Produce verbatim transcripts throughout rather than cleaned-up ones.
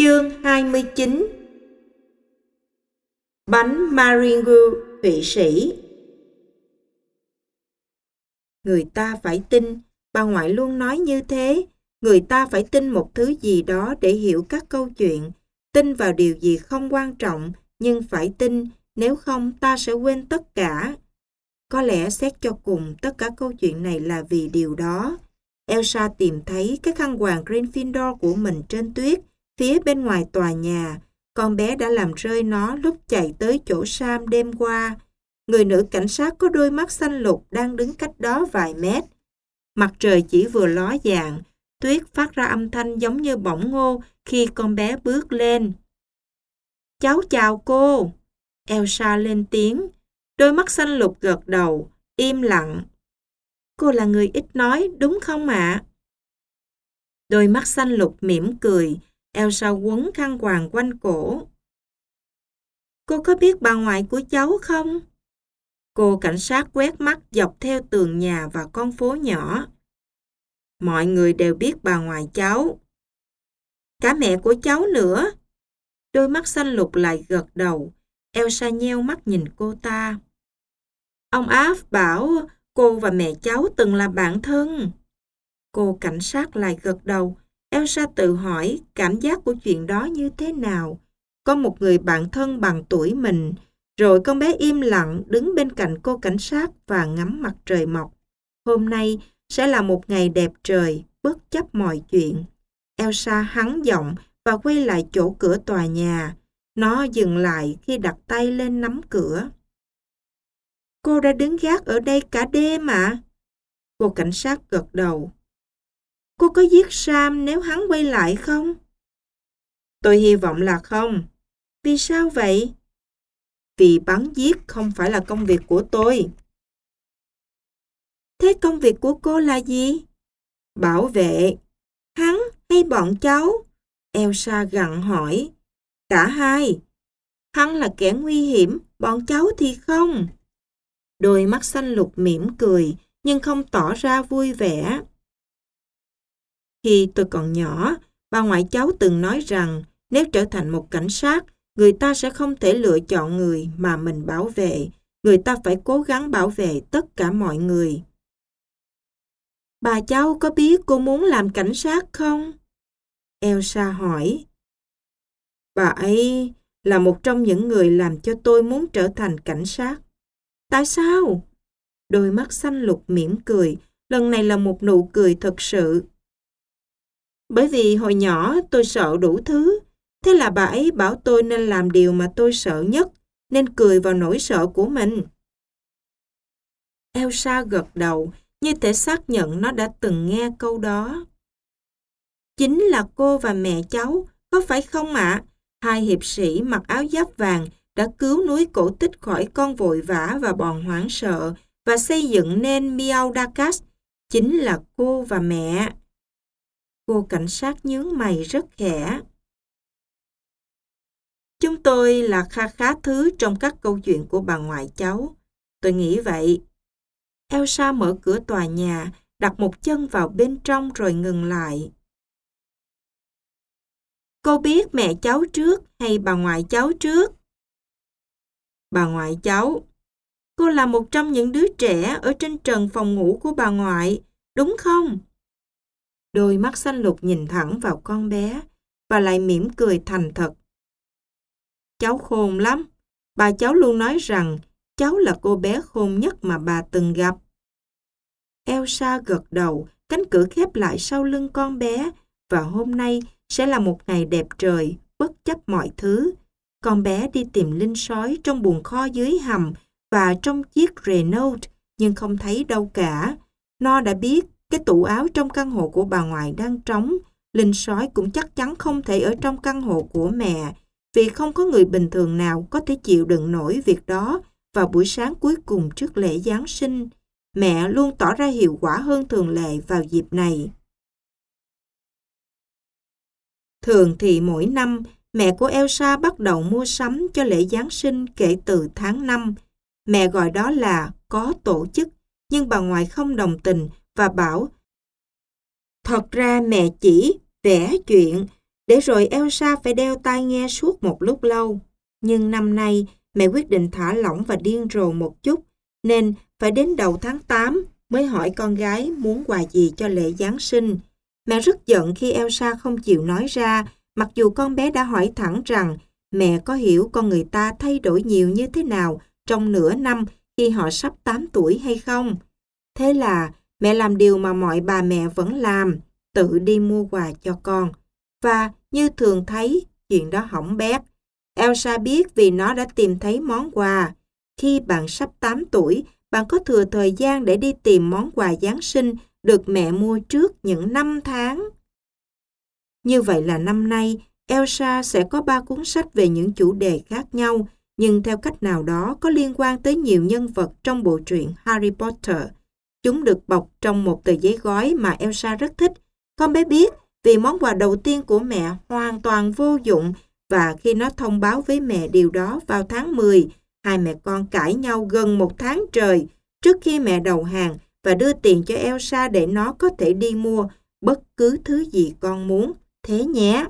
Chương hai mươi chín. Bánh Maringu Thụy Sĩ. Người ta phải tin, bà ngoại luôn nói như thế. Người ta phải tin một thứ gì đó để hiểu các câu chuyện. Tin vào điều gì không quan trọng, nhưng phải tin, nếu không ta sẽ quên tất cả. Có lẽ xét cho cùng, tất cả câu chuyện này là vì điều đó. Elsa tìm thấy cái khăn quàng Gryffindor của mình trên tuyết, phía bên ngoài tòa nhà. Con bé đã làm rơi nó lúc chạy tới chỗ Sam đêm qua. Người nữ cảnh sát có đôi mắt xanh lục đang đứng cách đó vài mét. Mặt trời chỉ vừa ló dạng, tuyết phát ra âm thanh giống như bỏng ngô khi con bé bước lên. "Cháu chào cô." Elsa lên tiếng. Đôi mắt xanh lục gật đầu, im lặng. "Cô là người ít nói, đúng không ạ?" Đôi mắt xanh lục mỉm cười. Elsa quấn khăn quàng quanh cổ. "Cô có biết bà ngoại của cháu không?" Cô cảnh sát quét mắt dọc theo tường nhà và con phố nhỏ. "Mọi người đều biết bà ngoại cháu." "Cả mẹ của cháu nữa." Đôi mắt xanh lục lại gật đầu. Elsa nheo mắt nhìn cô ta. "Ông Alf bảo cô và mẹ cháu từng là bạn thân." Cô cảnh sát lại gật đầu. Elsa tự hỏi cảm giác của chuyện đó như thế nào. Có một người bạn thân bằng tuổi mình. Rồi con bé im lặng đứng bên cạnh cô cảnh sát và ngắm mặt trời mọc. Hôm nay sẽ là một ngày đẹp trời, bất chấp mọi chuyện. Elsa hắng giọng và quay lại chỗ cửa tòa nhà. Nó dừng lại khi đặt tay lên nắm cửa. "Cô đã đứng gác ở đây cả đêm ạ?" À? Cô cảnh sát gật đầu. "Cô có giết Sam nếu hắn quay lại không?" "Tôi hy vọng là không." "Vì sao vậy?" "Vì bắn giết không phải là công việc của tôi." "Thế công việc của cô là gì?" "Bảo vệ." "Hắn hay bọn cháu?" Elsa gặng hỏi. "Cả hai." "Hắn là kẻ nguy hiểm, bọn cháu thì không." Đôi mắt xanh lục mỉm cười, nhưng không tỏ ra vui vẻ. "Khi tôi còn nhỏ, bà ngoại cháu từng nói rằng nếu trở thành một cảnh sát, người ta sẽ không thể lựa chọn người mà mình bảo vệ. Người ta phải cố gắng bảo vệ tất cả mọi người." "Bà cháu có biết cô muốn làm cảnh sát không?" Elsa hỏi. "Bà ấy là một trong những người làm cho tôi muốn trở thành cảnh sát." "Tại sao?" Đôi mắt xanh lục mỉm cười. Lần này là một nụ cười thật sự. "Bởi vì hồi nhỏ tôi sợ đủ thứ. Thế là bà ấy bảo tôi nên làm điều mà tôi sợ nhất, nên cười vào nỗi sợ của mình." Elsa gật đầu, như thể xác nhận nó đã từng nghe câu đó. "Chính là cô và mẹ cháu, có phải không ạ?" Hai hiệp sĩ mặc áo giáp vàng đã cứu núi cổ tích khỏi con vội vã và bọn hoảng sợ và xây dựng nên Miao Dakas. Chính là cô và mẹ. Cô cảnh sát nhướng mày rất khẽ. "Chúng tôi là kha khá thứ trong các câu chuyện của bà ngoại cháu. Tôi nghĩ vậy." Elsa mở cửa tòa nhà, đặt một chân vào bên trong rồi ngừng lại. "Cô biết mẹ cháu trước hay bà ngoại cháu trước?" "Bà ngoại cháu." "Cô là một trong những đứa trẻ ở trên trần phòng ngủ của bà ngoại, đúng không?" Đôi mắt xanh lục nhìn thẳng vào con bé và lại mỉm cười thành thật. "Cháu khôn lắm. Bà cháu luôn nói rằng cháu là cô bé khôn nhất mà bà từng gặp." Elsa gật đầu, cánh cửa khép lại sau lưng con bé và hôm nay sẽ là một ngày đẹp trời, bất chấp mọi thứ. Con bé đi tìm linh sói trong buồng kho dưới hầm và trong chiếc Renault, nhưng không thấy đâu cả. Nó đã biết cái tủ áo trong căn hộ của bà ngoại đang trống. Linh sói cũng chắc chắn không thể ở trong căn hộ của mẹ, vì không có người bình thường nào có thể chịu đựng nổi việc đó vào buổi sáng cuối cùng trước lễ Giáng sinh. Mẹ luôn tỏ ra hiệu quả hơn thường lệ vào dịp này. Thường thì mỗi năm, mẹ của Elsa bắt đầu mua sắm cho lễ Giáng sinh kể từ tháng năm. Mẹ gọi đó là có tổ chức, nhưng bà ngoại không đồng tình và bảo thật ra mẹ chỉ vẽ chuyện, để rồi Elsa phải đeo tai nghe suốt một lúc lâu. Nhưng năm nay, mẹ quyết định thả lỏng và điên rồ một chút, nên phải đến đầu tháng tám mới hỏi con gái muốn quà gì cho lễ Giáng sinh. Mẹ rất giận khi Elsa không chịu nói ra, mặc dù con bé đã hỏi thẳng rằng mẹ có hiểu con người ta thay đổi nhiều như thế nào trong nửa năm khi họ sắp tám tuổi hay không. Thế là mẹ làm điều mà mọi bà mẹ vẫn làm, tự đi mua quà cho con. Và như thường thấy, chuyện đó hỏng bét. Elsa biết vì nó đã tìm thấy món quà. Khi bạn sắp tám tuổi, bạn có thừa thời gian để đi tìm món quà Giáng sinh được mẹ mua trước những năm tháng. Như vậy là năm nay, Elsa sẽ có ba cuốn sách về những chủ đề khác nhau, nhưng theo cách nào đó có liên quan tới nhiều nhân vật trong bộ truyện Harry Potter. Chúng được bọc trong một tờ giấy gói mà Elsa rất thích. Con bé biết vì món quà đầu tiên của mẹ hoàn toàn vô dụng, và khi nó thông báo với mẹ điều đó vào tháng mười, hai mẹ con cãi nhau gần một tháng trời trước khi mẹ đầu hàng và đưa tiền cho Elsa để nó có thể đi mua bất cứ thứ gì con muốn. Thế nhé.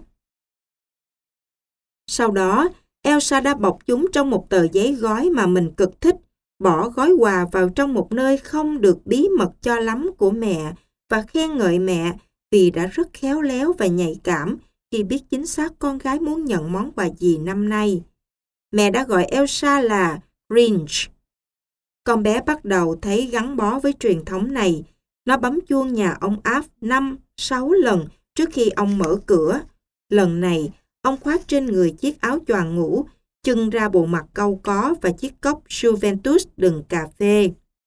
Sau đó, Elsa đã bọc chúng trong một tờ giấy gói mà mình cực thích, bỏ gói quà vào trong một nơi không được bí mật cho lắm của mẹ và khen ngợi mẹ vì đã rất khéo léo và nhạy cảm khi biết chính xác con gái muốn nhận món quà gì năm nay. Mẹ đã gọi Elsa là Grinch. Con bé bắt đầu thấy gắn bó với truyền thống này. Nó bấm chuông nhà ông Alf năm, sáu lần trước khi ông mở cửa. Lần này, ông khoác trên người chiếc áo choàng ngủ, chưng ra bộ mặt cau có và chiếc cốc Juventus đựng cà phê.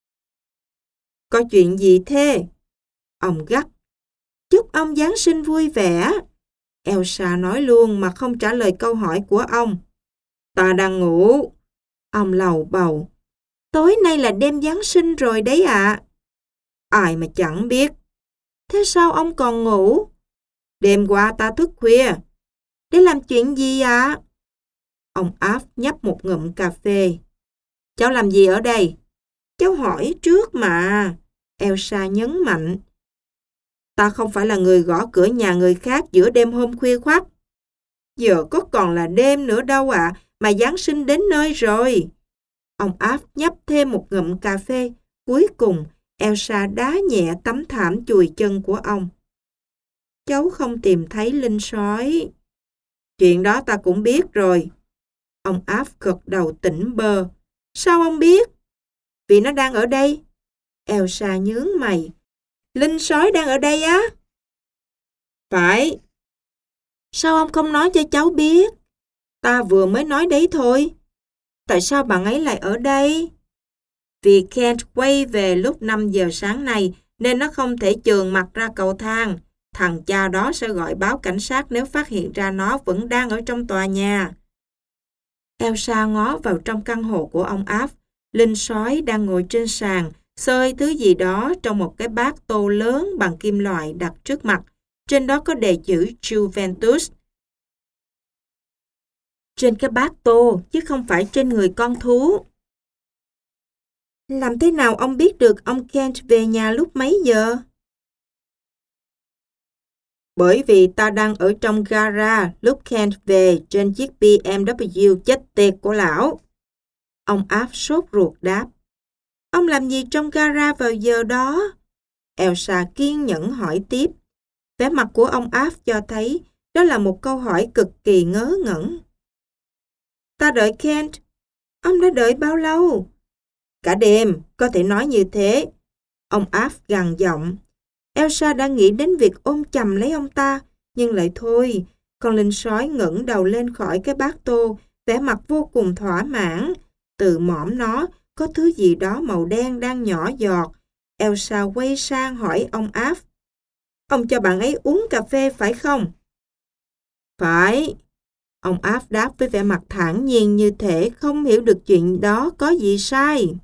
Có chuyện gì thế? Ông gắt. Chúc ông Giáng sinh vui vẻ. Elsa nói luôn mà không trả lời câu hỏi của ông. Ta đang ngủ. Ông lầu bầu. Tối nay là đêm Giáng sinh rồi đấy ạ. Ai mà chẳng biết. Thế sao ông còn ngủ? Đêm qua ta thức khuya. Để làm chuyện gì ạ? Ông Alf nhấp một ngụm cà phê. Cháu làm gì ở đây? Cháu hỏi trước mà. Elsa nhấn mạnh. Ta không phải là người gõ cửa nhà người khác giữa đêm hôm khuya khoắt. Giờ có còn là đêm nữa đâu ạ, à, mà Giáng sinh đến nơi rồi. Ông Alf nhấp thêm một ngụm cà phê. Cuối cùng, Elsa đá nhẹ tấm thảm chùi chân của ông. Cháu không tìm thấy linh sói. Chuyện đó ta cũng biết rồi. Ông Alf gật đầu tỉnh bơ. Sao ông biết? Vì nó đang ở đây. Elsa nhướng mày. Linh sói đang ở đây á? Phải. Sao ông không nói cho cháu biết? Ta vừa mới nói đấy thôi. Tại sao bạn ấy lại ở đây? Vì Kent quay về lúc năm giờ sáng nay nên nó không thể chườn mặt ra cầu thang. Thằng cha đó sẽ gọi báo cảnh sát nếu phát hiện ra nó vẫn đang ở trong tòa nhà. Elsa ngó vào trong căn hộ của ông Alf. Linh sói đang ngồi trên sàn, xơi thứ gì đó trong một cái bát tô lớn bằng kim loại đặt trước mặt. Trên đó có đề chữ Juventus. Trên cái bát tô, chứ không phải trên người con thú. Làm thế nào ông biết được ông Kent về nhà lúc mấy giờ? Bởi vì ta đang ở trong gara lúc Kent về trên chiếc bê em vê chết tiệt của lão. Ông Alf sốt ruột đáp. Ông làm gì trong gara vào giờ đó? Elsa kiên nhẫn hỏi tiếp. Vẻ mặt của ông Alf cho thấy đó là một câu hỏi cực kỳ ngớ ngẩn. Ta đợi Kent. Ông đã đợi bao lâu? Cả đêm, có thể nói như thế. Ông Alf gằn giọng. Elsa đã nghĩ đến việc ôm chầm lấy ông ta, nhưng lại thôi. Con linh sói ngẩng đầu lên khỏi cái bát tô, vẻ mặt vô cùng thỏa mãn. Từ mõm nó, có thứ gì đó màu đen đang nhỏ giọt. Elsa quay sang hỏi ông Alf. Ông cho bạn ấy uống cà phê phải không? Phải. Ông Alf đáp với vẻ mặt thản nhiên như thể không hiểu được chuyện đó có gì sai.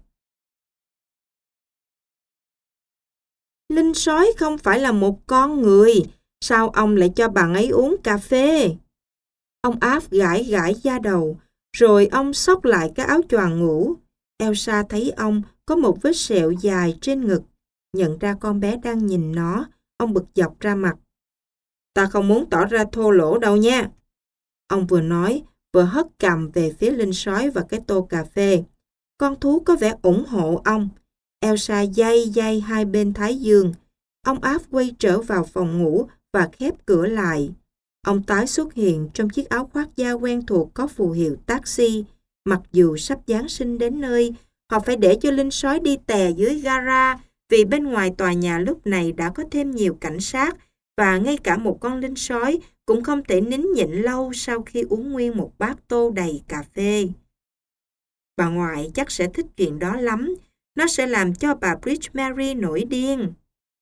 Linh sói không phải là một con người. Sao ông lại cho bạn ấy uống cà phê? Ông Alf gãi gãi da đầu, rồi ông xốc lại cái áo choàng ngủ. Elsa thấy ông có một vết sẹo dài trên ngực. Nhận ra con bé đang nhìn nó, ông bực dọc ra mặt. Ta không muốn tỏ ra thô lỗ đâu nha. Ông vừa nói, vừa hất cằm về phía Linh Sói và cái tô cà phê. Con thú có vẻ ủng hộ ông. Elsa day day hai bên thái dương. Ông áp quay trở vào phòng ngủ và khép cửa lại. Ông tái xuất hiện trong chiếc áo khoác da quen thuộc có phù hiệu taxi. Mặc dù sắp Giáng sinh đến nơi, họ phải để cho Linh Sói đi tè dưới gara vì bên ngoài tòa nhà lúc này đã có thêm nhiều cảnh sát và ngay cả một con linh sói cũng không thể nín nhịn lâu sau khi uống nguyên một bát tô đầy cà phê. Bà ngoại chắc sẽ thích chuyện đó lắm. Nó sẽ làm cho bà Bridge Mary nổi điên.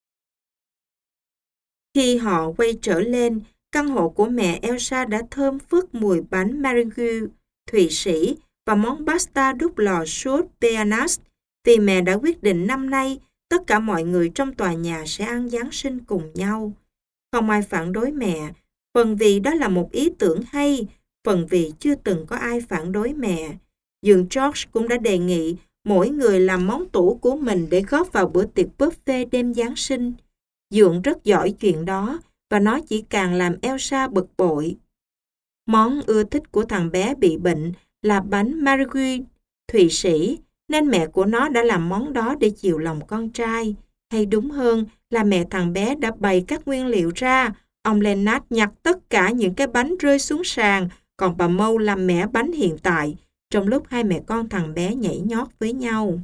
Khi họ quay trở lên, căn hộ của mẹ Elsa đã thơm phức mùi bánh Marigold, Thụy Sĩ và món pasta đúc lò sốt Peanas vì mẹ đã quyết định năm nay tất cả mọi người trong tòa nhà sẽ ăn Giáng sinh cùng nhau. Không ai phản đối mẹ, phần vì đó là một ý tưởng hay, phần vì chưa từng có ai phản đối mẹ. Dượng George cũng đã đề nghị mỗi người làm món tủ của mình để góp vào bữa tiệc buffet đêm Giáng sinh. Dượng rất giỏi chuyện đó và nó chỉ càng làm Elsa bực bội. Món ưa thích của thằng bé bị bệnh là bánh Marigold, Thụy Sĩ, nên mẹ của nó đã làm món đó để chiều lòng con trai. Hay đúng hơn là mẹ thằng bé đã bày các nguyên liệu ra. Ông Leonard nhặt tất cả những cái bánh rơi xuống sàn, còn bà Mâu làm mẻ bánh hiện tại, trong lúc hai mẹ con thằng bé nhảy nhót với nhau.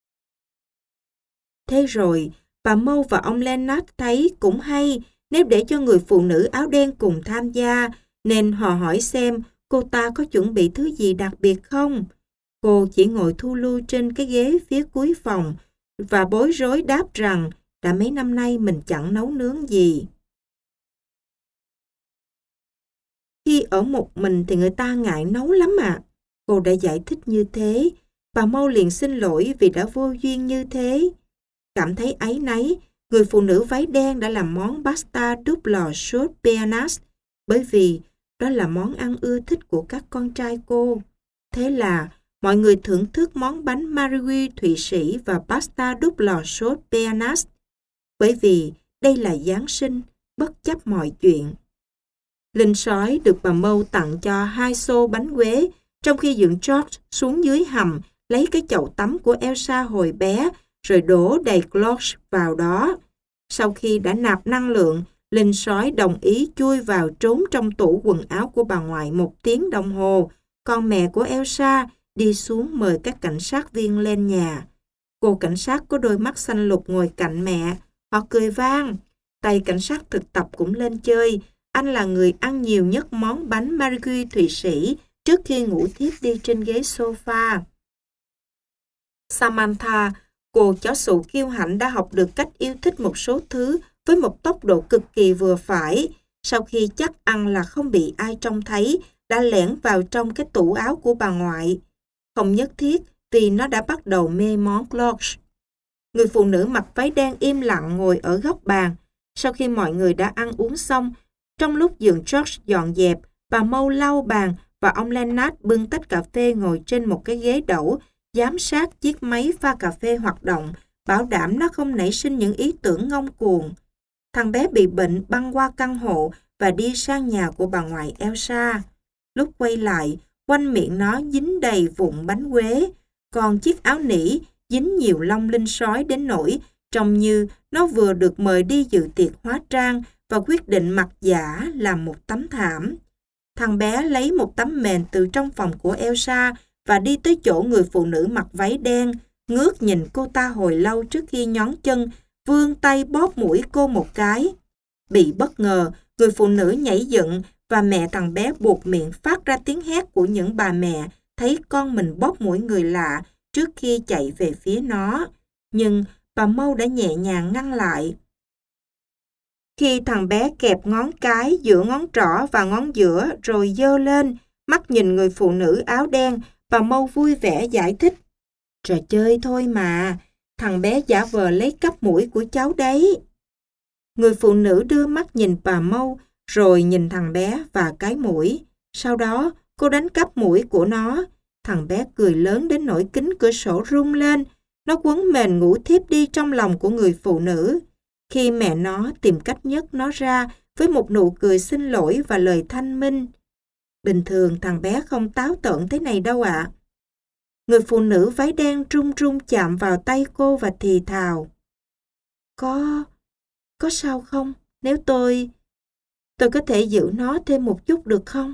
Thế rồi, bà Mâu và ông Leonard thấy cũng hay nếu để cho người phụ nữ áo đen cùng tham gia, nên họ hỏi xem cô ta có chuẩn bị thứ gì đặc biệt không. Cô chỉ ngồi thu lưu trên cái ghế phía cuối phòng và bối rối đáp rằng đã mấy năm nay mình chẳng nấu nướng gì. Khi ở một mình thì người ta ngại nấu lắm ạ. À. Cô đã giải thích như thế. Bà Mâu liền xin lỗi vì đã vô duyên như thế. Cảm thấy áy náy, người phụ nữ váy đen đã làm món pasta đúc lò sốt Peanas bởi vì đó là món ăn ưa thích của các con trai cô. Thế là mọi người thưởng thức món bánh Marigold Thụy Sĩ và pasta đúc lò sốt Peanas bởi vì đây là Giáng sinh, bất chấp mọi chuyện. Linh Sói được bà Mâu tặng cho hai xô bánh quế, trong khi dượng George xuống dưới hầm lấy cái chậu tắm của Elsa hồi bé rồi đổ đầy cloche vào đó. Sau khi đã nạp năng lượng, Linh Sói đồng ý chui vào trốn trong tủ quần áo của bà ngoại một tiếng đồng hồ, còn mẹ của Elsa đi xuống mời các cảnh sát viên lên nhà. Cô cảnh sát có đôi mắt xanh lục ngồi cạnh mẹ, họ cười vang. Tay cảnh sát thực tập cũng lên chơi. Anh là người ăn nhiều nhất món bánh Marigold Thụy Sĩ trước khi ngủ thiếp đi trên ghế sofa. Samantha, cô chó sụ kiêu hãnh đã học được cách yêu thích một số thứ với một tốc độ cực kỳ vừa phải. Sau khi chắc ăn là không bị ai trông thấy, đã lẻn vào trong cái tủ áo của bà ngoại. Không nhất thiết vì nó đã bắt đầu mê món cloche. Người phụ nữ mặc váy đen im lặng ngồi ở góc bàn. Sau khi mọi người đã ăn uống xong, trong lúc dượng George dọn dẹp, bà Mâu lau bàn và ông Leonard bưng tách cà phê ngồi trên một cái ghế đẩu, giám sát chiếc máy pha cà phê hoạt động, bảo đảm nó không nảy sinh những ý tưởng ngông cuồng. Thằng bé bị bệnh băng qua căn hộ và đi sang nhà của bà ngoại Elsa. Lúc quay lại, quanh miệng nó dính đầy vụn bánh quế, còn chiếc áo nỉ dính nhiều lông linh sói đến nỗi trông như nó vừa được mời đi dự tiệc hóa trang và quyết định mặc giả làm một tấm thảm. Thằng bé lấy một tấm mền từ trong phòng của Elsa và đi tới chỗ người phụ nữ mặc váy đen, ngước nhìn cô ta hồi lâu trước khi nhón chân, vươn tay bóp mũi cô một cái. Bị bất ngờ, người phụ nữ nhảy dựng và mẹ thằng bé buộc miệng phát ra tiếng hét của những bà mẹ thấy con mình bóp mũi người lạ trước khi chạy về phía nó. Nhưng bà Mâu đã nhẹ nhàng ngăn lại. Khi thằng bé kẹp ngón cái giữa ngón trỏ và ngón giữa rồi giơ lên, mắt nhìn người phụ nữ áo đen, bà Mâu vui vẻ giải thích. Trò chơi thôi mà, thằng bé giả vờ lấy cắp mũi của cháu đấy. Người phụ nữ đưa mắt nhìn bà Mâu, rồi nhìn thằng bé và cái mũi. Sau đó, cô đánh cắp mũi của nó. Thằng bé cười lớn đến nỗi kính cửa sổ rung lên. Nó quấn mền ngủ thiếp đi trong lòng của người phụ nữ. Khi mẹ nó tìm cách nhấc nó ra với một nụ cười xin lỗi và lời thanh minh. Bình thường thằng bé không táo tợn thế này đâu ạ. Người phụ nữ váy đen run run chạm vào tay cô và thì thào. Có... có sao không? Nếu tôi... tôi có thể giữ nó thêm một chút được không?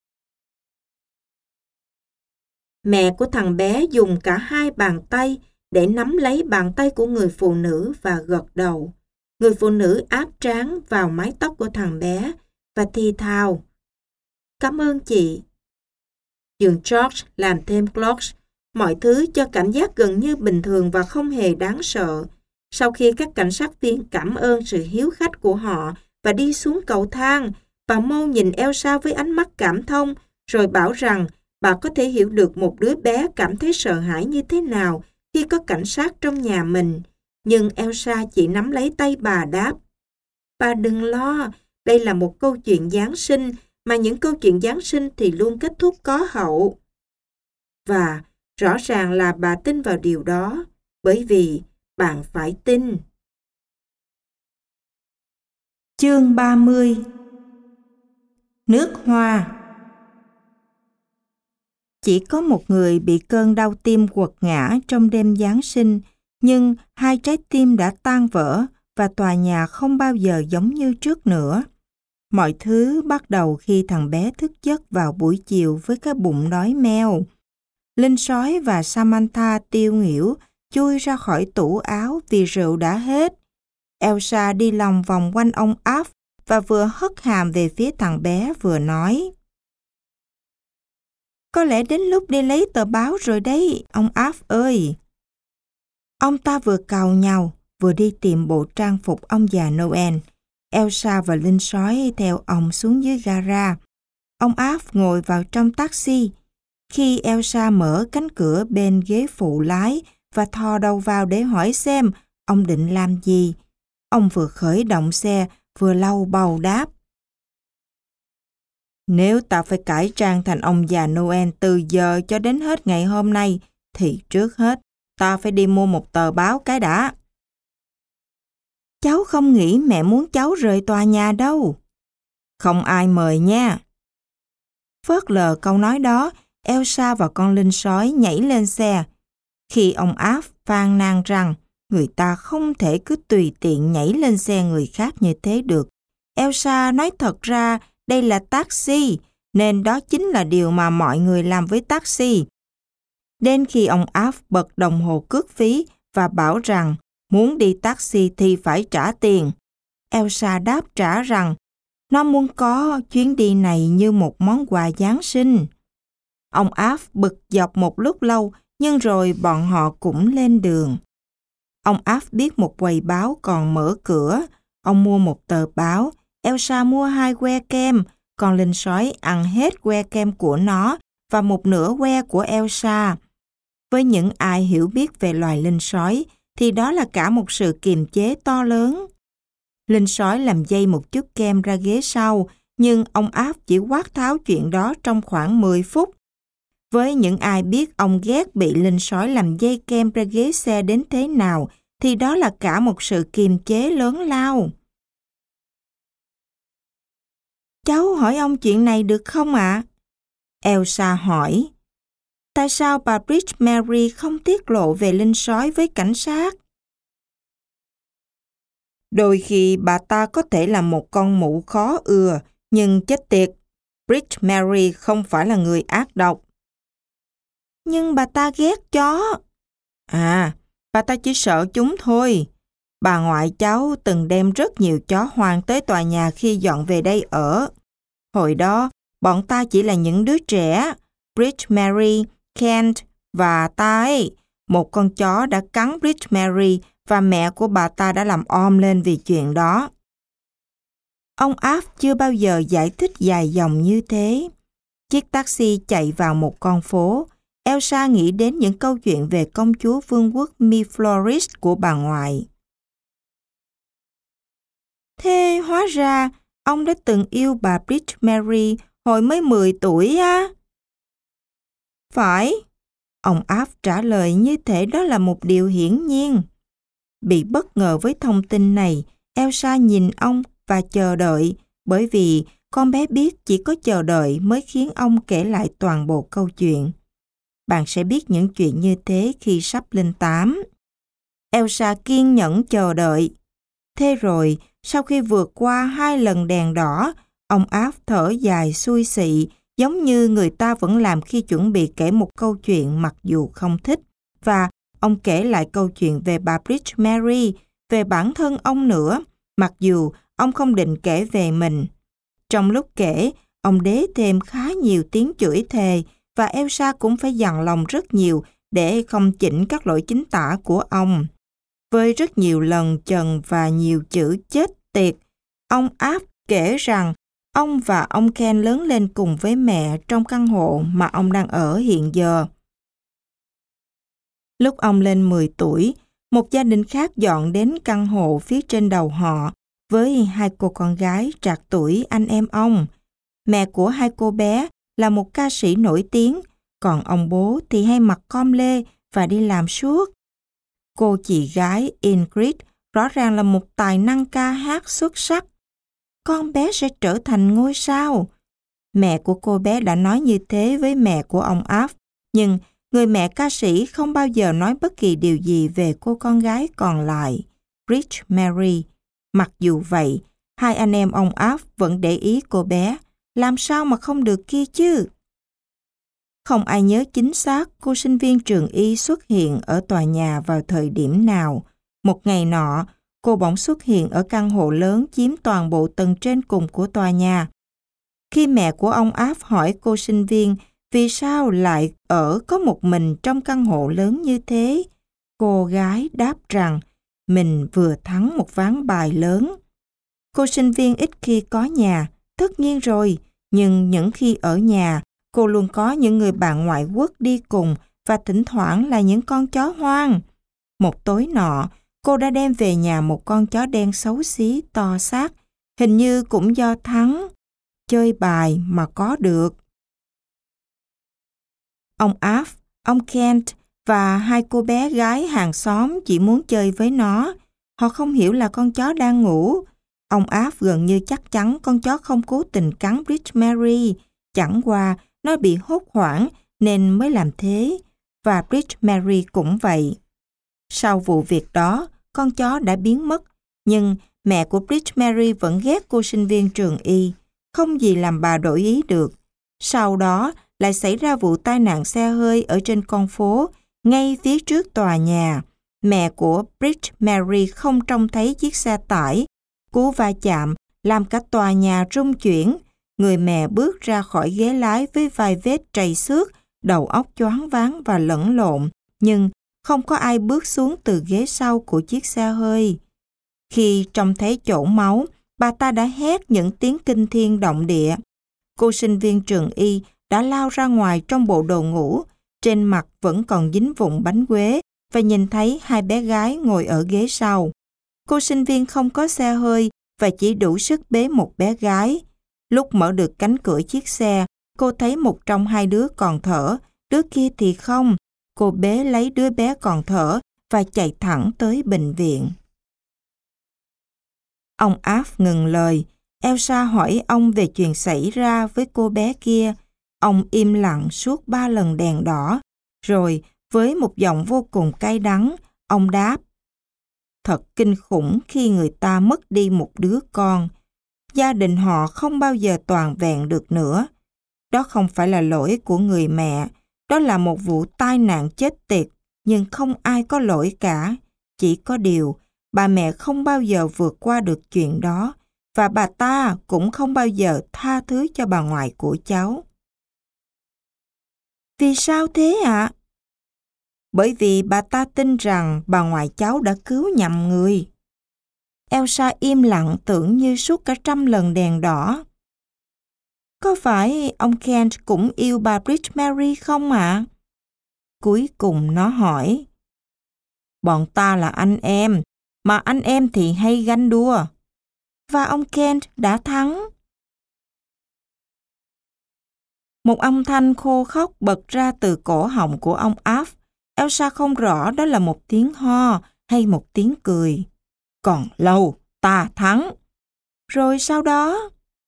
Mẹ của thằng bé dùng cả hai bàn tay để nắm lấy bàn tay của người phụ nữ và gật đầu. Người phụ nữ áp trán vào mái tóc của thằng bé và thì thào. Cảm ơn chị. Dường George làm thêm clogs, mọi thứ cho cảm giác gần như bình thường và không hề đáng sợ. Sau khi các cảnh sát viên cảm ơn sự hiếu khách của họ và đi xuống cầu thang, bà Mâu nhìn Elsa với ánh mắt cảm thông, rồi bảo rằng bà có thể hiểu được một đứa bé cảm thấy sợ hãi như thế nào khi có cảnh sát trong nhà mình. Nhưng Elsa chỉ nắm lấy tay bà đáp. Bà đừng lo, đây là một câu chuyện Giáng sinh, mà những câu chuyện Giáng sinh thì luôn kết thúc có hậu. Và rõ ràng là bà tin vào điều đó, bởi vì bạn phải tin. Chương ba mươi. Nước hoa. Chỉ có một người bị cơn đau tim quật ngã trong đêm Giáng sinh, nhưng hai trái tim đã tan vỡ và tòa nhà không bao giờ giống như trước nữa. Mọi thứ bắt đầu khi thằng bé thức giấc vào buổi chiều với cái bụng đói meo. Linh sói và Samantha tiêu nghỉu chui ra khỏi tủ áo vì rượu đã hết. Elsa đi lòng vòng quanh ông Alf và vừa hất hàm về phía thằng bé vừa nói. Có lẽ đến lúc đi lấy tờ báo rồi đấy, ông Alf ơi. Ông ta vừa càu nhàu, vừa đi tìm bộ trang phục ông già Noel. Elsa và Linh sói theo ông xuống dưới gara. Ông Alf ngồi vào trong taxi. Khi Elsa mở cánh cửa bên ghế phụ lái và thò đầu vào để hỏi xem ông định làm gì, ông vừa khởi động xe vừa lau bầu đáp. Nếu ta phải cải trang thành ông già Noel từ giờ cho đến hết ngày hôm nay, thì trước hết ta phải đi mua một tờ báo cái đã. Cháu không nghĩ mẹ muốn cháu rời tòa nhà đâu. Không ai mời nha. Phớt lờ câu nói đó, Elsa và con linh sói nhảy lên xe. Khi ông Alf phàn nàn rằng người ta không thể cứ tùy tiện nhảy lên xe người khác như thế được, Elsa nói thật ra đây là taxi, nên đó chính là điều mà mọi người làm với taxi. Đến khi ông Alf bật đồng hồ cước phí và bảo rằng muốn đi taxi thì phải trả tiền, Elsa đáp trả rằng nó muốn có chuyến đi này như một món quà Giáng sinh. Ông Alf bực dọc một lúc lâu, nhưng rồi bọn họ cũng lên đường. Ông Alf biết một quầy báo còn mở cửa. Ông mua một tờ báo, Elsa mua hai que kem, còn linh sói ăn hết que kem của nó và một nửa que của Elsa. Với những ai hiểu biết về loài linh sói, thì đó là cả một sự kiềm chế to lớn. Linh sói làm dây một chút kem ra ghế sau, nhưng ông Alf chỉ quát tháo chuyện đó trong khoảng mười phút. Với những ai biết ông ghét bị linh sói làm dây kem ra ghế xe đến thế nào, thì đó là cả một sự kiềm chế lớn lao. Cháu hỏi ông chuyện này được không ạ? Elsa hỏi. Tại sao bà Bridge Mary không tiết lộ về linh sói với cảnh sát? Đôi khi bà ta có thể là một con mụ khó ưa, nhưng chết tiệt, Bridge Mary không phải là người ác độc. Nhưng bà ta ghét chó. À, bà ta chỉ sợ chúng thôi. Bà ngoại cháu từng đem rất nhiều chó hoang tới tòa nhà khi dọn về đây ở. Hồi đó, bọn ta chỉ là những đứa trẻ. Bridge Mary, Kent và ta ấy. Một con chó đã cắn Bridge Mary và mẹ của bà ta đã làm om lên vì chuyện đó. Ông Alf chưa bao giờ giải thích dài dòng như thế. Chiếc taxi chạy vào một con phố. Elsa nghĩ đến những câu chuyện về công chúa vương quốc Mifloris của bà ngoại. Thế hóa ra, ông đã từng yêu bà Bridge Mary hồi mới mười tuổi á? Phải. Ông Alf trả lời như thể đó là một điều hiển nhiên. Bị bất ngờ với thông tin này, Elsa nhìn ông và chờ đợi, bởi vì con bé biết chỉ có chờ đợi mới khiến ông kể lại toàn bộ câu chuyện. Bạn sẽ biết những chuyện như thế khi sắp lên tám. Elsa kiên nhẫn chờ đợi. Thế rồi, sau khi vượt qua hai lần đèn đỏ, ông Alf thở dài xui xị, giống như người ta vẫn làm khi chuẩn bị kể một câu chuyện mặc dù không thích. Và ông kể lại câu chuyện về bà Bridge Mary, về bản thân ông nữa, mặc dù ông không định kể về mình. Trong lúc kể, ông đế thêm khá nhiều tiếng chửi thề và Elsa cũng phải dằn lòng rất nhiều để không chỉnh các lỗi chính tả của ông. Với rất nhiều lần chần và nhiều chữ chết tiệt, ông Alf kể rằng ông và ông Ken lớn lên cùng với mẹ trong căn hộ mà ông đang ở hiện giờ. Lúc ông lên mười tuổi, một gia đình khác dọn đến căn hộ phía trên đầu họ với hai cô con gái trạc tuổi anh em ông. Mẹ của hai cô bé là một ca sĩ nổi tiếng, còn ông bố thì hay mặc com lê và đi làm suốt. Cô chị gái Ingrid rõ ràng là một tài năng ca hát xuất sắc. Con bé sẽ trở thành ngôi sao. Mẹ của cô bé đã nói như thế với mẹ của ông Alf, nhưng người mẹ ca sĩ không bao giờ nói bất kỳ điều gì về cô con gái còn lại, Bridge Mary. Mặc dù vậy, hai anh em ông Alf vẫn để ý cô bé, làm sao mà không được kia chứ? Không ai nhớ chính xác cô sinh viên trường y xuất hiện ở tòa nhà vào thời điểm nào. Một ngày nọ, cô bỗng xuất hiện ở căn hộ lớn chiếm toàn bộ tầng trên cùng của tòa nhà. Khi mẹ của ông Alf hỏi cô sinh viên vì sao lại ở có một mình trong căn hộ lớn như thế, cô gái đáp rằng mình vừa thắng một ván bài lớn. Cô sinh viên ít khi có nhà, tất nhiên rồi, nhưng những khi ở nhà, cô luôn có những người bạn ngoại quốc đi cùng và thỉnh thoảng là những con chó hoang. Một tối nọ, cô đã đem về nhà một con chó đen xấu xí to xác, hình như cũng do thắng. Chơi bài mà có được. Ông Alf, ông Kent và hai cô bé gái hàng xóm chỉ muốn chơi với nó. Họ không hiểu là con chó đang ngủ. Ông Alf gần như chắc chắn con chó không cố tình cắn Bridge Mary. Chẳng qua nó bị hốt hoảng nên mới làm thế. Và Bridge Mary cũng vậy. Sau vụ việc đó, con chó đã biến mất. Nhưng mẹ của Bridge Mary vẫn ghét cô sinh viên trường y. Không gì làm bà đổi ý được. Sau đó lại xảy ra vụ tai nạn xe hơi ở trên con phố, ngay phía trước tòa nhà. Mẹ của Bridge Mary không trông thấy chiếc xe tải. Cú va chạm làm cả tòa nhà rung chuyển. Người mẹ bước ra khỏi ghế lái với vài vết trầy xước, đầu óc choáng váng và lẫn lộn. Nhưng không có ai bước xuống từ ghế sau của chiếc xe hơi. Khi trông thấy chỗ máu, bà ta đã hét những tiếng kinh thiên động địa. Cô sinh viên trường y đã lao ra ngoài trong bộ đồ ngủ, trên mặt vẫn còn dính vụn bánh quế và nhìn thấy hai bé gái ngồi ở ghế sau. Cô sinh viên không có xe hơi và chỉ đủ sức bế một bé gái. Lúc mở được cánh cửa chiếc xe, cô thấy một trong hai đứa còn thở, đứa kia thì không. Cô bế lấy đứa bé còn thở và chạy thẳng tới bệnh viện. Ông Alf ngừng lời. Elsa hỏi ông về chuyện xảy ra với cô bé kia. Ông im lặng suốt ba lần đèn đỏ. Rồi, với một giọng vô cùng cay đắng, ông đáp: Thật kinh khủng khi người ta mất đi một đứa con. Gia đình họ không bao giờ toàn vẹn được nữa. Đó không phải là lỗi của người mẹ. Đó là một vụ tai nạn chết tiệt. Nhưng không ai có lỗi cả. Chỉ có điều, bà mẹ không bao giờ vượt qua được chuyện đó. Và bà ta cũng không bao giờ tha thứ cho bà ngoại của cháu. Vì sao thế ạ? À? Bởi vì bà ta tin rằng bà ngoại cháu đã cứu nhầm người. Elsa im lặng tưởng như suốt cả trăm lần đèn đỏ. Có phải ông Kent cũng yêu bà Bridge Mary không ạ? À? Cuối cùng nó hỏi. Bọn ta là anh em, mà anh em thì hay ganh đua. Và ông Kent đã thắng. Một âm thanh khô khóc bật ra từ cổ họng của ông Alf. Elsa không rõ đó là một tiếng ho hay một tiếng cười. Còn lâu, ta thắng. Rồi sau đó?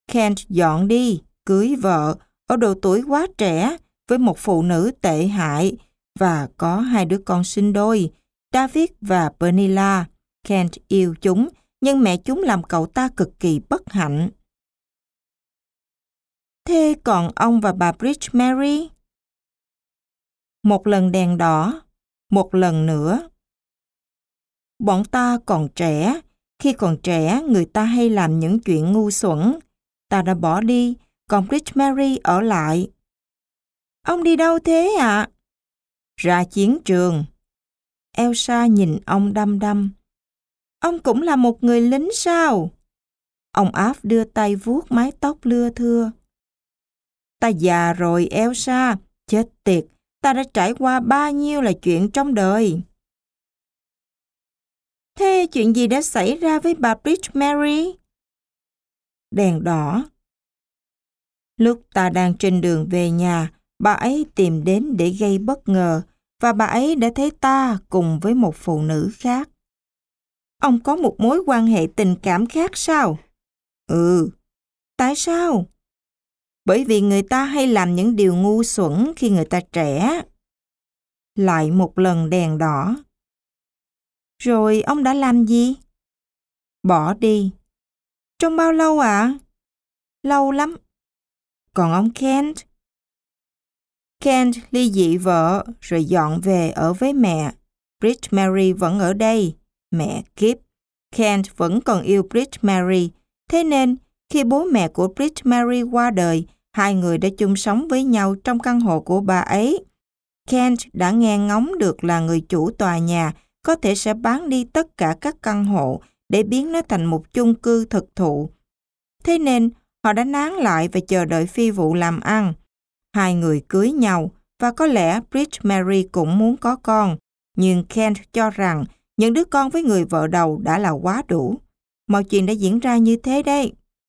Kent dọn đi, cưới vợ, ở độ tuổi quá trẻ, với một phụ nữ tệ hại, và có hai đứa con sinh đôi, David và Pernilla. Kent yêu chúng, nhưng mẹ chúng làm cậu ta cực kỳ bất hạnh. Thế còn ông và bà Bridge Mary? Một lần đèn đỏ, một lần nữa. Bọn ta còn trẻ, khi còn trẻ người ta hay làm những chuyện ngu xuẩn. Ta đã bỏ đi, còn Bridge Mary ở lại. Ông đi đâu thế ạ? À? Ra chiến trường. Elsa nhìn ông đăm đăm. Ông cũng là một người lính sao? Ông Alf đưa tay vuốt mái tóc lưa thưa. Ta già rồi Elsa, chết tiệt, ta đã trải qua bao nhiêu là chuyện trong đời. Thế chuyện gì đã xảy ra với bà Bridge Mary? Đèn đỏ. Lúc ta đang trên đường về nhà, bà ấy tìm đến để gây bất ngờ, và bà ấy đã thấy ta cùng với một phụ nữ khác. Ông có một mối quan hệ tình cảm khác sao? Ừ. Tại sao? Bởi vì người ta hay làm những điều ngu xuẩn khi người ta trẻ. Lại một lần đèn đỏ. Rồi ông đã làm gì? Bỏ đi. Trong bao lâu ạ? À? Lâu lắm. Còn ông Kent? Kent ly dị vợ rồi dọn về ở với mẹ. Bridge Mary vẫn ở đây. Mẹ kiếp. Kent vẫn còn yêu Bridge Mary. Thế nên, khi bố mẹ của Bridge Mary qua đời, hai người đã chung sống với nhau trong căn hộ của bà ấy. Kent đã nghe ngóng được là người chủ tòa nhà có thể sẽ bán đi tất cả các căn hộ để biến nó thành một chung cư thực thụ. Thế nên, họ đã nán lại và chờ đợi phi vụ làm ăn. Hai người cưới nhau, và có lẽ Bridge Mary cũng muốn có con, nhưng Kent cho rằng những đứa con với người vợ đầu đã là quá đủ. Mọi chuyện đã diễn ra như thế đấy.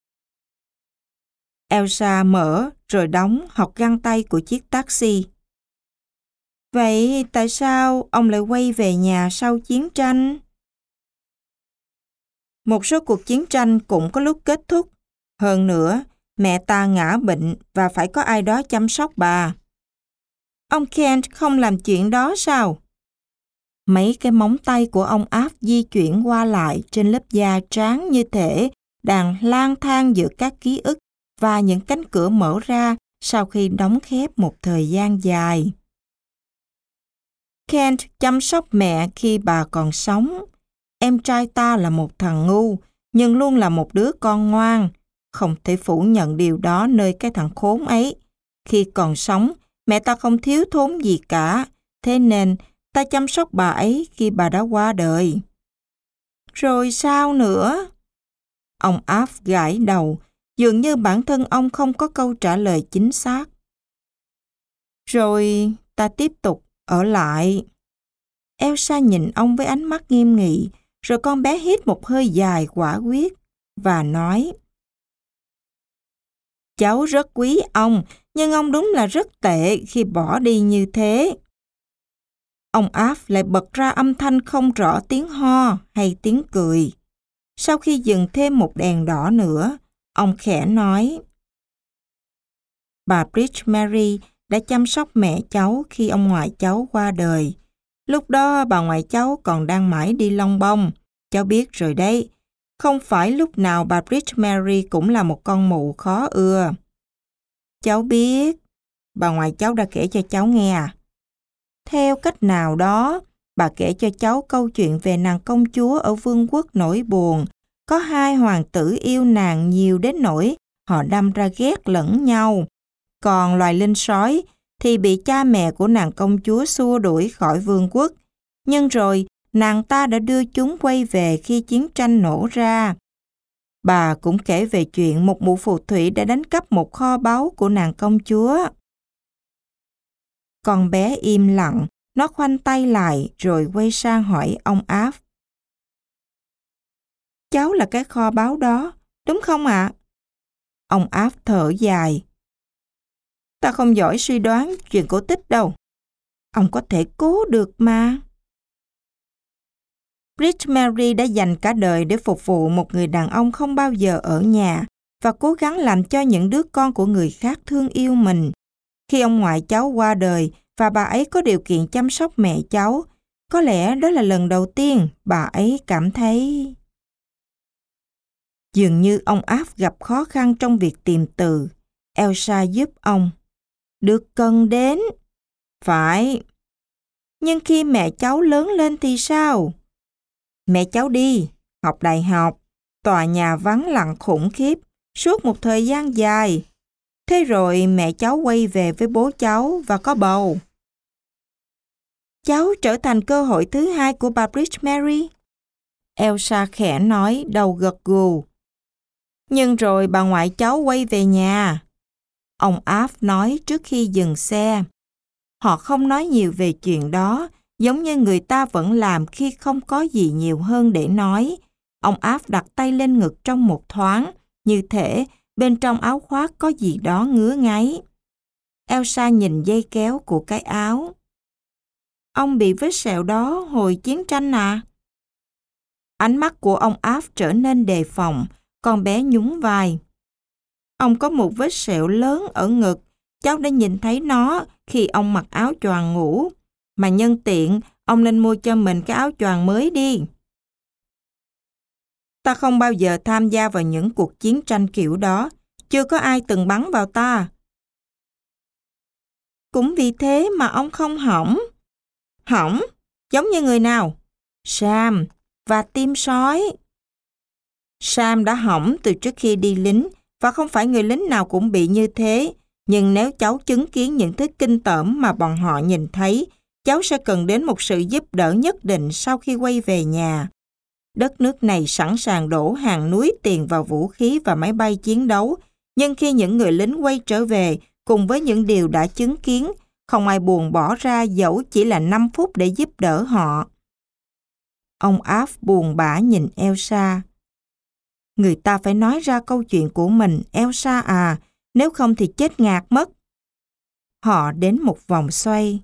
Elsa mở rồi đóng học găng tay của chiếc taxi. Vậy tại sao ông lại quay về nhà sau chiến tranh? Một số cuộc chiến tranh cũng có lúc kết thúc. Hơn nữa, mẹ ta ngã bệnh và phải có ai đó chăm sóc bà. Ông Kent không làm chuyện đó sao? Mấy cái móng tay của ông Alf di chuyển qua lại trên lớp da trắng như thể đang lang thang giữa các ký ức và những cánh cửa mở ra sau khi đóng khép một thời gian dài. Kent chăm sóc mẹ khi bà còn sống. Em trai ta là một thằng ngu, nhưng luôn là một đứa con ngoan. Không thể phủ nhận điều đó nơi cái thằng khốn ấy. Khi còn sống, mẹ ta không thiếu thốn gì cả, thế nên ta chăm sóc bà ấy khi bà đã qua đời. Rồi sao nữa? Ông Alf gãi đầu, dường như bản thân ông không có câu trả lời chính xác. Rồi ta tiếp tục ở lại. Elsa nhìn ông với ánh mắt nghiêm nghị, rồi con bé hít một hơi dài quả quyết và nói: Cháu rất quý ông, nhưng ông đúng là rất tệ khi bỏ đi như thế. Ông Alf lại bật ra âm thanh không rõ tiếng ho hay tiếng cười. Sau khi dừng thêm một đèn đỏ nữa, ông khẽ nói: Bà Bridge Mary đã chăm sóc mẹ cháu khi ông ngoại cháu qua đời. Lúc đó bà ngoại cháu còn đang mãi đi lông bông. Cháu biết rồi đấy, không phải lúc nào bà Bridge Mary cũng là một con mụ khó ưa. Cháu biết, bà ngoại cháu đã kể cho cháu nghe à? Theo cách nào đó, bà kể cho cháu câu chuyện về nàng công chúa ở vương quốc nỗi buồn. Có hai hoàng tử yêu nàng nhiều đến nỗi họ đâm ra ghét lẫn nhau. Còn loài linh sói thì bị cha mẹ của nàng công chúa xua đuổi khỏi vương quốc. Nhưng rồi, nàng ta đã đưa chúng quay về khi chiến tranh nổ ra. Bà cũng kể về chuyện một mụ phù thủy đã đánh cắp một kho báu của nàng công chúa. Con bé im lặng, nó khoanh tay lại rồi quay sang hỏi ông Alf. Cháu là cái kho báu đó, đúng không ạ? À? Ông Alf thở dài. Ta không giỏi suy đoán chuyện cổ tích đâu. Ông có thể cố được mà. Bridge Mary đã dành cả đời để phục vụ một người đàn ông không bao giờ ở nhà. và cố gắng làm cho những đứa con của người khác thương yêu mình. Khi ông ngoại cháu qua đời và bà ấy có điều kiện chăm sóc mẹ cháu, có lẽ đó là lần đầu tiên bà ấy cảm thấy... Dường như ông Alf gặp khó khăn trong việc tìm từ. Elsa giúp ông. Được cần đến. Phải. Nhưng khi mẹ cháu lớn lên thì sao? Mẹ cháu đi, học đại học, tòa nhà vắng lặng khủng khiếp, suốt một thời gian dài. Thế rồi mẹ cháu quay về với bố cháu và có bầu. Cháu trở thành cơ hội thứ hai của bà Bridge Mary. Elsa khẽ nói, đầu gật gù. Nhưng rồi bà ngoại cháu quay về nhà. Ông Alf nói trước khi dừng xe. Họ không nói nhiều về chuyện đó, giống như người ta vẫn làm khi không có gì nhiều hơn để nói. Ông Alf đặt tay lên ngực trong một thoáng, như thể bên trong áo khoác có gì đó ngứa ngáy. Elsa nhìn dây kéo của cái áo. Ông bị vết sẹo đó hồi chiến tranh à? Ánh mắt của ông Alf trở nên đề phòng, con bé nhún vai. Ông có một vết sẹo lớn ở ngực, cháu đã nhìn thấy nó khi ông mặc áo choàng ngủ. Mà nhân tiện, ông nên mua cho mình cái áo choàng mới đi. Ta không bao giờ tham gia vào những cuộc chiến tranh kiểu đó. Chưa có ai từng bắn vào ta. Cũng vì thế mà ông không hỏng. Hỏng? Giống như người nào? Sam và tim sói. Sam đã hỏng từ trước khi đi lính, và không phải người lính nào cũng bị như thế. Nhưng nếu cháu chứng kiến những thứ kinh tởm mà bọn họ nhìn thấy, cháu sẽ cần đến một sự giúp đỡ nhất định sau khi quay về nhà. Đất nước này sẵn sàng đổ hàng núi tiền vào vũ khí và máy bay chiến đấu, nhưng khi những người lính quay trở về cùng với những điều đã chứng kiến, không ai buồn bỏ ra dẫu chỉ là năm phút để giúp đỡ họ. Ông Alf buồn bã nhìn Elsa. Người ta phải nói ra câu chuyện của mình, Elsa à, nếu không thì chết ngạt mất. Họ đến một vòng xoay.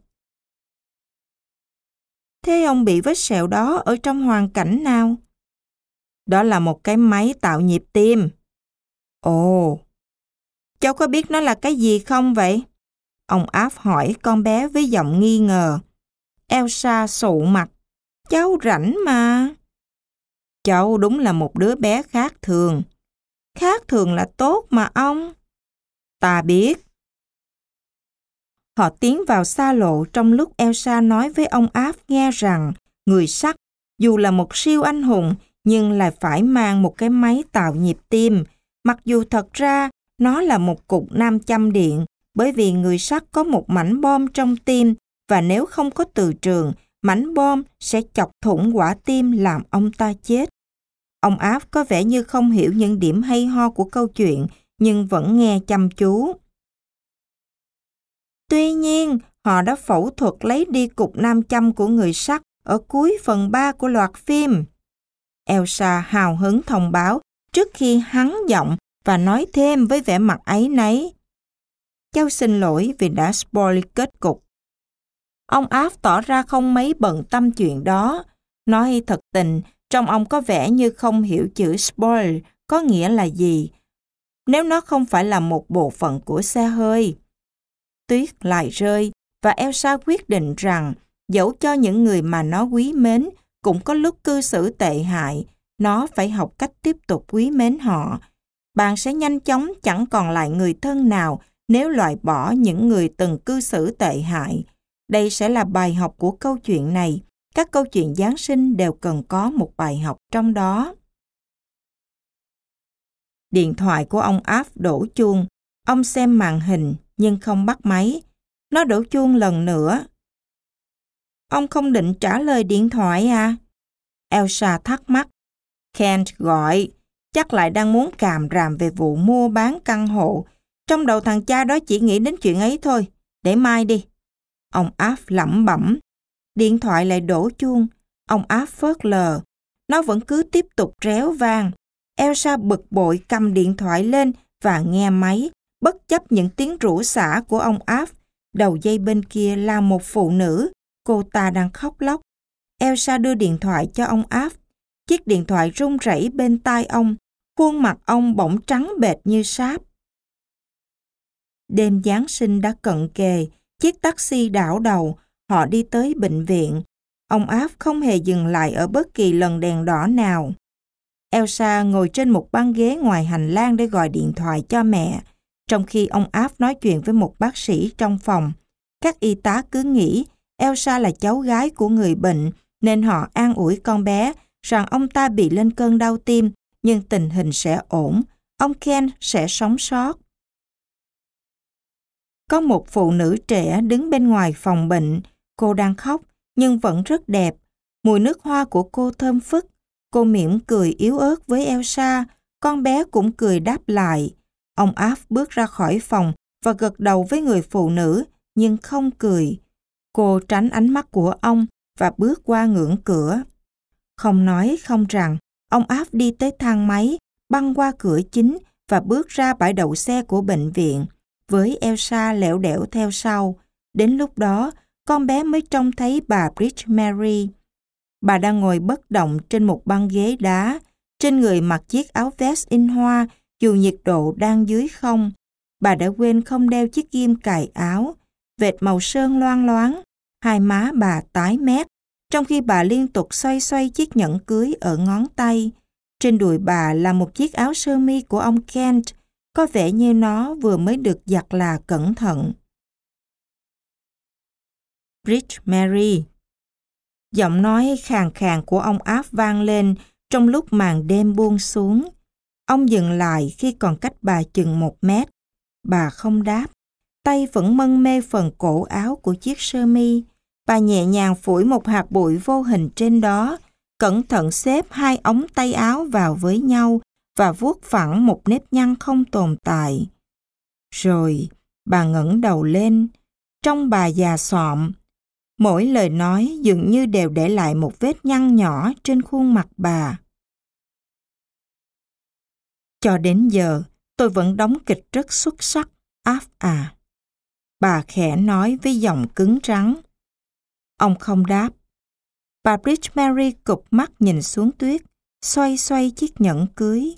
Thế ông bị vết sẹo đó ở trong hoàn cảnh nào? Đó là một cái máy tạo nhịp tim. Ồ, cháu có biết nó là cái gì không vậy? Ông Alf hỏi con bé với giọng nghi ngờ. Elsa sụ mặt. Cháu rảnh mà. Cháu đúng là một đứa bé khác thường. Khác thường là tốt mà ông. Ta biết. Họ tiến vào xa lộ trong lúc Elsa nói với ông Alf nghe rằng người sắt, dù là một siêu anh hùng, nhưng lại phải mang một cái máy tạo nhịp tim, mặc dù thật ra nó là một cục nam châm điện, bởi vì người sắt có một mảnh bom trong tim, và nếu không có từ trường, mảnh bom sẽ chọc thủng quả tim làm ông ta chết. Ông Alf có vẻ như không hiểu những điểm hay ho của câu chuyện, nhưng vẫn nghe chăm chú. Tuy nhiên, họ đã phẫu thuật lấy đi cục nam châm của người sắt ở cuối phần ba của loạt phim. Elsa hào hứng thông báo trước khi hắn giọng và nói thêm với vẻ mặt áy náy. Cháu xin lỗi vì đã spoil kết cục. Ông Alf tỏ ra không mấy bận tâm chuyện đó. Nói thật tình, trông ông có vẻ như không hiểu chữ spoil có nghĩa là gì, nếu nó không phải là một bộ phận của xe hơi. Tuyết lại rơi, và Elsa quyết định rằng dẫu cho những người mà nó quý mến cũng có lúc cư xử tệ hại, nó phải học cách tiếp tục quý mến họ. Bạn sẽ nhanh chóng chẳng còn lại người thân nào nếu loại bỏ những người từng cư xử tệ hại. Đây sẽ là bài học của câu chuyện này. Các câu chuyện Giáng sinh đều cần có một bài học trong đó. Điện thoại của ông Alf đổ chuông. Ông xem màn hình nhưng không bắt máy. Nó đổ chuông lần nữa. Ông không định trả lời điện thoại à? Elsa thắc mắc. Kent gọi. Chắc lại đang muốn càm ràm về vụ mua bán căn hộ. Trong đầu thằng cha đó chỉ nghĩ đến chuyện ấy thôi. Để mai đi. Ông Alf lẩm bẩm. Điện thoại lại đổ chuông. Ông Alf phớt lờ. Nó vẫn cứ tiếp tục réo vang. Elsa bực bội cầm điện thoại lên và nghe máy, bất chấp những tiếng rủa xả của ông Alf. Đầu dây bên kia là một phụ nữ. Cô ta đang khóc lóc. Elsa đưa điện thoại cho ông Alf. Chiếc điện thoại rung rẩy bên tai ông. Khuôn mặt ông bỗng trắng bệch như sáp. Đêm Giáng sinh đã cận kề, chiếc taxi đảo đầu, họ đi tới bệnh viện. Ông Alf không hề dừng lại ở bất kỳ lần đèn đỏ nào. Elsa ngồi trên một băng ghế ngoài hành lang để gọi điện thoại cho mẹ, trong khi ông Alf nói chuyện với một bác sĩ trong phòng. Các y tá cứ nghĩ Elsa là cháu gái của người bệnh, nên họ an ủi con bé rằng ông ta bị lên cơn đau tim, nhưng tình hình sẽ ổn, ông Ken sẽ sống sót. Có một phụ nữ trẻ đứng bên ngoài phòng bệnh, cô đang khóc nhưng vẫn rất đẹp. Mùi nước hoa của cô thơm phức. Cô mỉm cười yếu ớt với Elsa, con bé cũng cười đáp lại. Ông Alf bước ra khỏi phòng và gật đầu với người phụ nữ, nhưng không cười. Cô tránh ánh mắt của ông và bước qua ngưỡng cửa. Không nói không rằng, ông Alf đi tới thang máy, băng qua cửa chính và bước ra bãi đậu xe của bệnh viện, với Elsa lẻo đẻo theo sau. Đến lúc đó, con bé mới trông thấy bà Bridge Mary. Bà đang ngồi bất động trên một băng ghế đá, trên người mặc chiếc áo vest in hoa dù nhiệt độ đang dưới không. Bà đã quên không đeo chiếc ghim cài áo, vệt màu sơn loang loáng, hai má bà tái mét, trong khi bà liên tục xoay xoay chiếc nhẫn cưới ở ngón tay. Trên đùi bà là một chiếc áo sơ mi của ông Kent, có vẻ như nó vừa mới được giặt là cẩn thận. Bridge Mary. Giọng nói khàn khàn của ông Alf vang lên trong lúc màn đêm buông xuống. Ông dừng lại khi còn cách bà chừng một mét. Bà không đáp. Tay vẫn mân mê phần cổ áo của chiếc sơ mi. Bà nhẹ nhàng phủi một hạt bụi vô hình trên đó, cẩn thận xếp hai ống tay áo vào với nhau và vuốt phẳng một nếp nhăn không tồn tại. Rồi bà ngẩng đầu lên. Trông bà già xọm. Mỗi lời nói dường như đều để lại một vết nhăn nhỏ trên khuôn mặt bà. Cho đến giờ, tôi vẫn đóng kịch rất xuất sắc, Alf à. Bà khẽ nói với giọng cứng rắn. Ông không đáp. Bà Bridge Mary cụp mắt nhìn xuống tuyết, xoay xoay chiếc nhẫn cưới.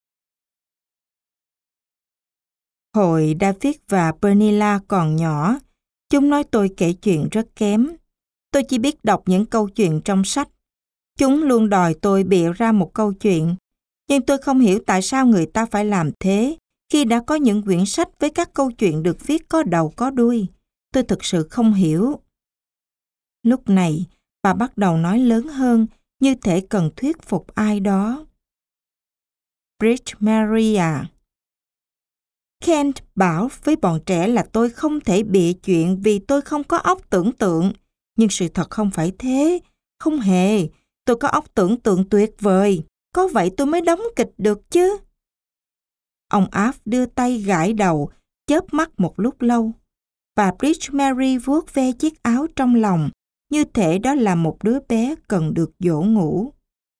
Hồi David và Pernilla còn nhỏ, chúng nói tôi kể chuyện rất kém. Tôi chỉ biết đọc những câu chuyện trong sách. Chúng luôn đòi tôi bịa ra một câu chuyện. Nhưng tôi không hiểu tại sao người ta phải làm thế khi đã có những quyển sách với các câu chuyện được viết có đầu có đuôi. Tôi thực sự không hiểu. Lúc này, bà bắt đầu nói lớn hơn, như thể cần thuyết phục ai đó. Bridge Mary à. Kent bảo với bọn trẻ là tôi không thể bịa chuyện vì tôi không có óc tưởng tượng. Nhưng sự thật không phải thế. Không hề. Tôi có óc tưởng tượng tuyệt vời. Có vậy tôi mới đóng kịch được chứ. Ông Alf đưa tay gãi đầu, chớp mắt một lúc lâu. Bà Bridge Mary vuốt ve chiếc áo trong lòng, như thể đó là một đứa bé cần được dỗ ngủ.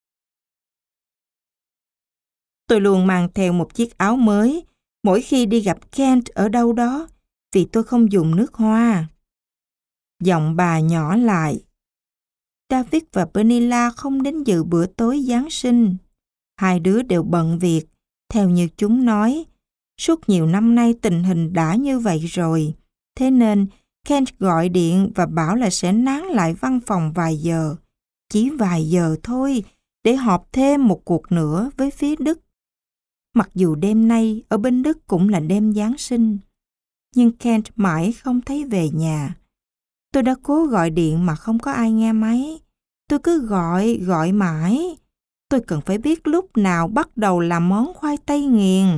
Tôi luôn mang theo một chiếc áo mới mỗi khi đi gặp Kent ở đâu đó, vì tôi không dùng nước hoa. Giọng bà nhỏ lại. David và Pernilla không đến dự bữa tối Giáng sinh. Hai đứa đều bận việc, theo như chúng nói. Suốt nhiều năm nay tình hình đã như vậy rồi. Thế nên Kent gọi điện và bảo là sẽ nán lại văn phòng vài giờ. Chỉ vài giờ thôi, để họp thêm một cuộc nữa với phía Đức. Mặc dù đêm nay ở bên Đức cũng là đêm Giáng sinh. Nhưng Kent mãi không thấy về nhà. Tôi đã cố gọi điện mà không có ai nghe máy. Tôi cứ gọi, gọi mãi. Tôi cần phải biết lúc nào bắt đầu làm món khoai tây nghiền.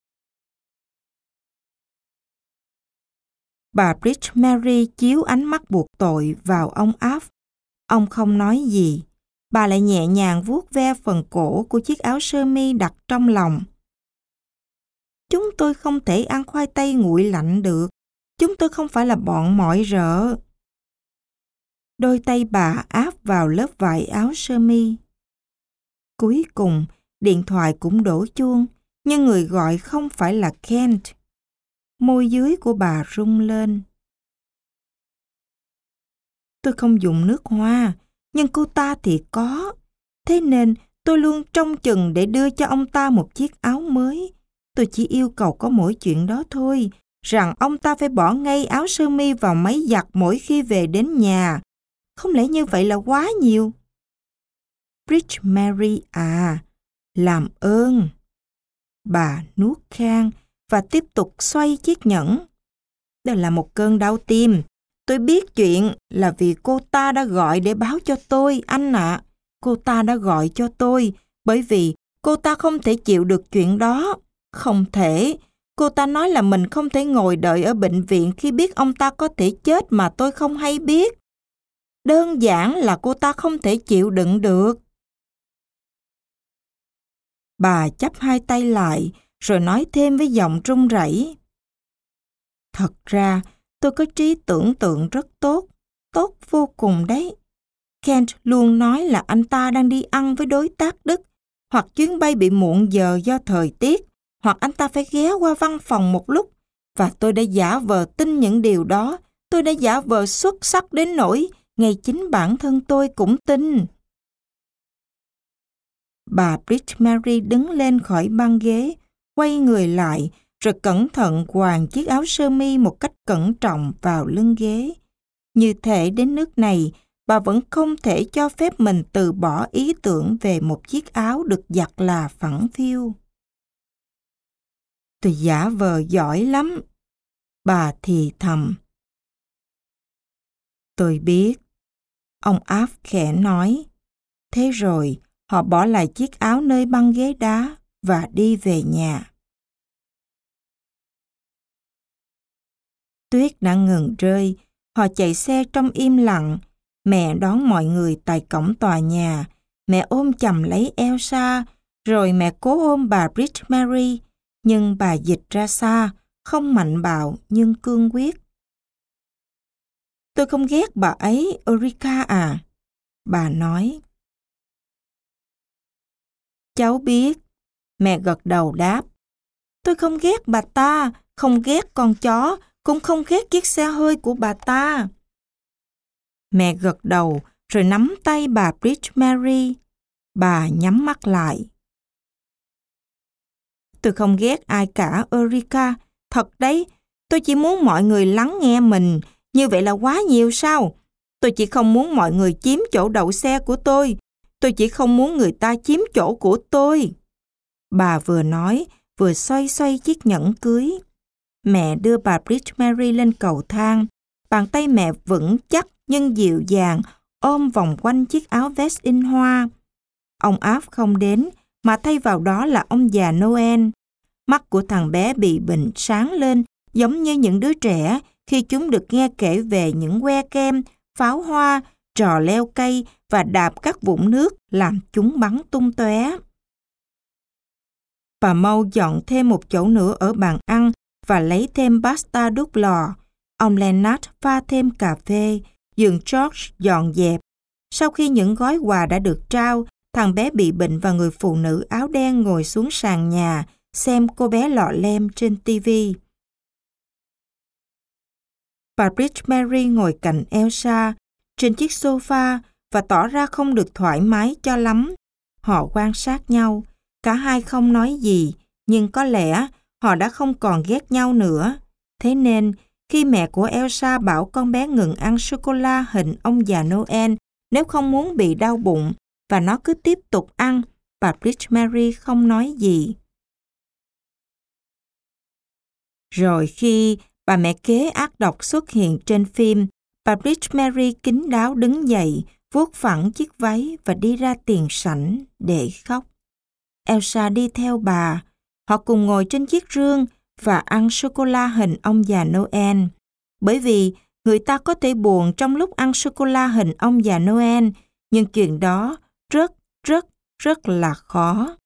Bà Bridge Mary chiếu ánh mắt buộc tội vào ông Alf. Ông không nói gì. Bà lại nhẹ nhàng vuốt ve phần cổ của chiếc áo sơ mi đặt trong lòng. Chúng tôi không thể ăn khoai tây nguội lạnh được. Chúng tôi không phải là bọn mọi rợ. Đôi tay bà áp vào lớp vải áo sơ mi. Cuối cùng, điện thoại cũng đổ chuông, nhưng người gọi không phải là Kent. Môi dưới của bà rung lên. Tôi không dùng nước hoa, nhưng cô ta thì có. Thế nên Tôi luôn trông chừng để đưa cho ông ta một chiếc áo mới. Tôi chỉ yêu cầu có mỗi chuyện đó thôi, rằng ông ta phải bỏ ngay áo sơ mi vào máy giặt mỗi khi về đến nhà. Không lẽ như vậy là quá nhiều? Bridge Mary à, làm ơn. Bà nuốt khan và tiếp tục xoay chiếc nhẫn. Đó là một cơn đau tim. Tôi biết chuyện là vì cô ta đã gọi để báo cho tôi, anh ạ. À. Cô ta đã gọi cho tôi bởi vì cô ta không thể chịu được chuyện đó. Không thể. Cô ta nói là mình không thể ngồi đợi ở bệnh viện khi biết ông ta có thể chết mà tôi không hay biết. Đơn giản là cô ta không thể chịu đựng được. Bà chắp hai tay lại rồi nói thêm với giọng run rẩy. Thật ra, tôi có trí tưởng tượng rất tốt, tốt vô cùng đấy. Kent luôn nói là anh ta đang đi ăn với đối tác Đức, hoặc chuyến bay bị muộn giờ do thời tiết, hoặc anh ta phải ghé qua văn phòng một lúc. Và tôi đã giả vờ tin những điều đó. Tôi đã giả vờ xuất sắc đến nỗi ngay chính bản thân tôi cũng tin. Bà Bridge Mary đứng lên khỏi băng ghế, quay người lại, rồi cẩn thận quàng chiếc áo sơ mi một cách cẩn trọng vào lưng ghế. Như thể đến nước này, bà vẫn không thể cho phép mình từ bỏ ý tưởng về một chiếc áo được giặt là phẳng phiu. Tôi giả vờ giỏi lắm, bà thì thầm. Tôi biết, ông Aft khẽ nói. Thế rồi, họ bỏ lại chiếc áo nơi băng ghế đá và đi về nhà. Tuyết đã ngừng rơi, họ chạy xe trong im lặng. Mẹ đón mọi người tại cổng tòa nhà. Mẹ ôm chầm lấy Elsa, rồi mẹ cố ôm bà Bridge Mary, nhưng bà dịch ra xa, không mạnh bạo nhưng cương quyết. Tôi không ghét bà ấy, Ulrika à, bà nói. Cháu biết, mẹ gật đầu đáp. Tôi không ghét bà ta, không ghét con chó, cũng không ghét chiếc xe hơi của bà ta. Mẹ gật đầu rồi nắm tay bà Bridge Mary. Bà nhắm mắt lại. Tôi không ghét ai cả, Ulrika. Thật đấy, tôi chỉ muốn mọi người lắng nghe mình. Như vậy là quá nhiều sao? Tôi chỉ không muốn mọi người chiếm chỗ đậu xe của tôi. Tôi chỉ không muốn người ta chiếm chỗ của tôi. Bà vừa nói, vừa xoay xoay chiếc nhẫn cưới. Mẹ đưa bà Bridge Mary lên cầu thang. Bàn tay mẹ vững chắc nhưng dịu dàng ôm vòng quanh chiếc áo vest in hoa. Ông Aft không đến, mà thay vào đó là ông già Noel. Mắt của thằng bé bị bệnh sáng lên, giống như những đứa trẻ khi chúng được nghe kể về những que kem, pháo hoa, trò leo cây và đạp các vũng nước làm chúng bắn tung tóe. Bà mau dọn thêm một chỗ nữa ở bàn ăn và lấy thêm pasta đút lò. Ông Leonard pha thêm cà phê, giường George dọn dẹp. Sau khi những gói quà đã được trao, thằng bé bị bệnh và người phụ nữ áo đen ngồi xuống sàn nhà xem cô bé lọ lem trên ti vi. Bà Bridge Mary ngồi cạnh Elsa trên chiếc sofa và tỏ ra không được thoải mái cho lắm. Họ quan sát nhau, cả hai không nói gì, nhưng có lẽ họ đã không còn ghét nhau nữa. Thế nên, khi mẹ của Elsa bảo con bé ngừng ăn sô-cô-la hình ông già Noel nếu không muốn bị đau bụng, và nó cứ tiếp tục ăn, bà Bridge Mary không nói gì. Rồi khi bà mẹ kế ác độc xuất hiện trên phim, bà Bridge Mary kín đáo đứng dậy, vuốt phẳng chiếc váy và đi ra tiền sảnh để khóc. Elsa đi theo bà. Họ cùng ngồi trên chiếc rương và ăn sô-cô-la hình ông già Noel. Bởi vì người ta có thể buồn trong lúc ăn sô-cô-la hình ông già Noel, nhưng chuyện đó rất, rất, rất là khó.